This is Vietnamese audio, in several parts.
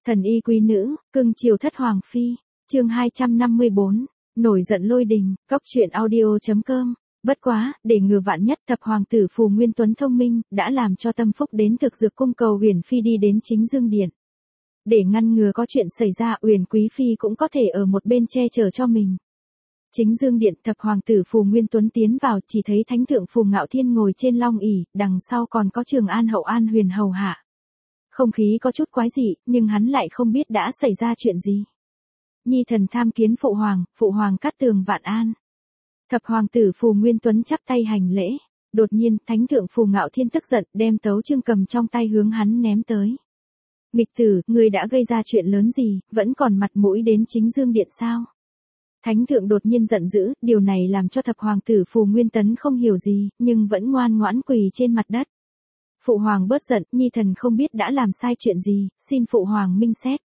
Thần y quý nữ, cưng chiều thất hoàng phi, chương 254, nổi giận lôi đình, cóc truyện audio.com. Bất quá, để ngừa vạn nhất, thập hoàng tử Phù Nguyên Tuấn thông minh, đã làm cho Tâm Phúc đến thực dược cung cầu Uyển Phi đi đến Chính Dương Điện. Để ngăn ngừa có chuyện xảy ra, Uyển Quý Phi cũng có thể ở một bên che chở cho mình. Chính Dương Điện, thập hoàng tử Phù Nguyên Tuấn tiến vào, chỉ thấy thánh thượng Phù Ngạo Thiên ngồi trên long ỷ, đằng sau còn có Trường An hậu An Huyền hầu hạ. Không khí có chút quái dị, nhưng hắn lại không biết đã xảy ra chuyện gì. Nhi thần tham kiến phụ hoàng cát tường vạn an. Thập hoàng tử Phù Nguyên Tuấn chắp tay hành lễ. Đột nhiên, thánh thượng Phù Ngạo Thiên tức giận, đem tấu chương cầm trong tay hướng hắn ném tới. Nghịch tử, ngươi đã gây ra chuyện lớn gì, vẫn còn mặt mũi đến Chính Dương Điện sao? Thánh thượng đột nhiên giận dữ, điều này làm cho thập hoàng tử Phù Nguyên Tuấn không hiểu gì, nhưng vẫn ngoan ngoãn quỳ trên mặt đất. Phụ hoàng bớt giận, nhi thần không biết đã làm sai chuyện gì, xin phụ hoàng minh xét.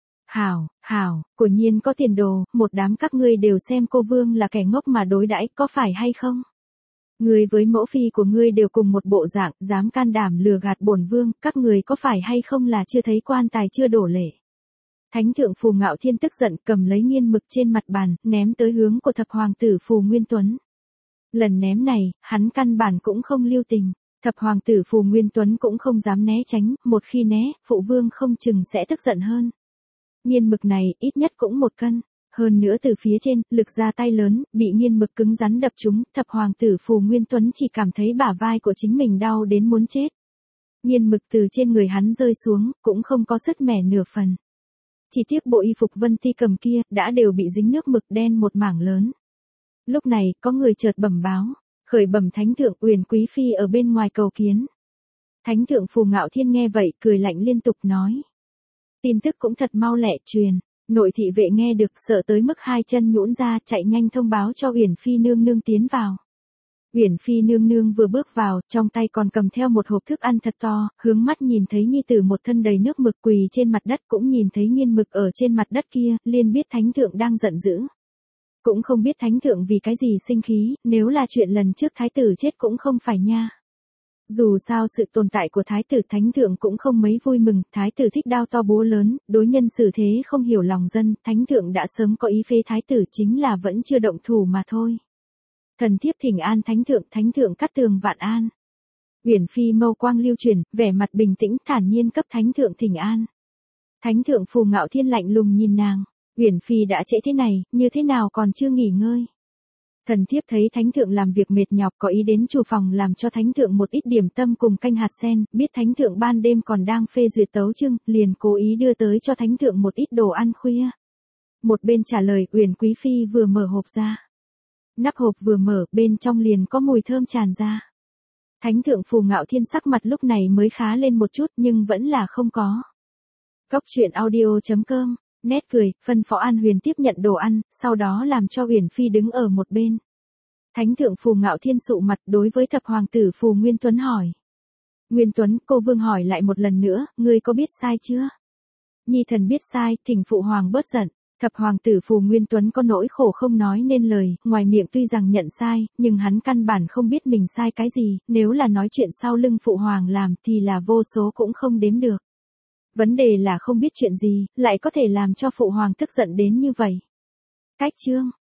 Hảo, quả nhiên có tiền đồ, một đám các ngươi đều xem cô vương là kẻ ngốc mà đối đãi, có phải hay không? Ngươi với mẫu phi của ngươi đều cùng một bộ dạng, dám can đảm lừa gạt bổn vương, các người có phải hay không là chưa thấy quan tài chưa đổ lệ? Thánh thượng Phù Ngạo Thiên tức giận, cầm lấy nghiên mực trên mặt bàn, ném tới hướng của thập hoàng tử Phù Nguyên Tuấn. Lần ném này, hắn căn bản cũng không lưu tình. Thập hoàng tử Phù Nguyên Tuấn cũng không dám né tránh, một khi né, phụ vương không chừng sẽ tức giận hơn. Nghiên mực này, ít nhất cũng 1 cân. Hơn nữa từ phía trên, lực ra tay lớn, bị nghiên mực cứng rắn đập trúng, thập hoàng tử Phù Nguyên Tuấn chỉ cảm thấy bả vai của chính mình đau đến muốn chết. Nghiên mực từ trên người hắn rơi xuống, cũng không có sứt mẻ nửa phần. Chỉ tiếc bộ y phục Vân Ti cầm kia, đã đều bị dính nước mực đen một mảng lớn. Lúc này, có người chợt bẩm báo. Khởi bẩm thánh thượng, Uyển Quý Phi ở bên ngoài cầu kiến. Thánh thượng Phù Ngạo Thiên nghe vậy, cười lạnh liên tục nói. Tin tức cũng thật mau lẹ truyền, nội thị vệ nghe được sợ tới mức 2 chân nhũn ra, chạy nhanh thông báo cho Uyển Phi nương nương tiến vào. Uyển Phi nương nương vừa bước vào, trong tay còn cầm theo một hộp thức ăn thật to, hướng mắt nhìn thấy nhi tử một thân đầy nước mực quỳ trên mặt đất, cũng nhìn thấy nghiên mực ở trên mặt đất kia, liền biết thánh thượng đang giận dữ. Cũng không biết thánh thượng vì cái gì sinh khí, nếu là chuyện lần trước thái tử chết cũng không phải nha. Dù sao sự tồn tại của thái tử thánh thượng cũng không mấy vui mừng, thái tử thích đao to búa lớn, đối nhân xử thế không hiểu lòng dân, thánh thượng đã sớm có ý phế thái tử, chính là vẫn chưa động thủ mà thôi. Thần thiếp thỉnh an thánh thượng cát tường vạn an. Uyển Phi mâu quang lưu chuyển, vẻ mặt bình tĩnh thản nhiên cấp thánh thượng thỉnh an. Thánh thượng Phù Ngạo Thiên lạnh lùng nhìn nàng. Uyển Phi đã trễ thế này, như thế nào còn chưa nghỉ ngơi? Thần thiếp thấy thánh thượng làm việc mệt nhọc, có ý đến chủ phòng làm cho thánh thượng một ít điểm tâm cùng canh hạt sen, biết thánh thượng ban đêm còn đang phê duyệt tấu chương, liền cố ý đưa tới cho thánh thượng một ít đồ ăn khuya. Một bên trả lời, Uyển Quý Phi vừa mở hộp ra. Nắp hộp vừa mở, bên trong liền có mùi thơm tràn ra. Thánh thượng Phù Ngạo Thiên sắc mặt lúc này mới khá lên một chút, nhưng vẫn là không có. Cóc truyện audio.com. Nét cười, phân phó An Huyền tiếp nhận đồ ăn, sau đó làm cho Uyển Phi đứng ở một bên. Thánh thượng Phù Ngạo Thiên sụ mặt đối với thập hoàng tử Phù Nguyên Tuấn hỏi. Nguyên Tuấn, cô vương hỏi lại một lần nữa, ngươi có biết sai chưa? Nhi thần biết sai, thỉnh phụ hoàng bớt giận. Thập hoàng tử Phù Nguyên Tuấn có nỗi khổ không nói nên lời, ngoài miệng tuy rằng nhận sai, nhưng hắn căn bản không biết mình sai cái gì, nếu là nói chuyện sau lưng phụ hoàng làm thì là vô số cũng không đếm được. Vấn đề là không biết chuyện gì, lại có thể làm cho phụ hoàng tức giận đến như vậy. Cách chương,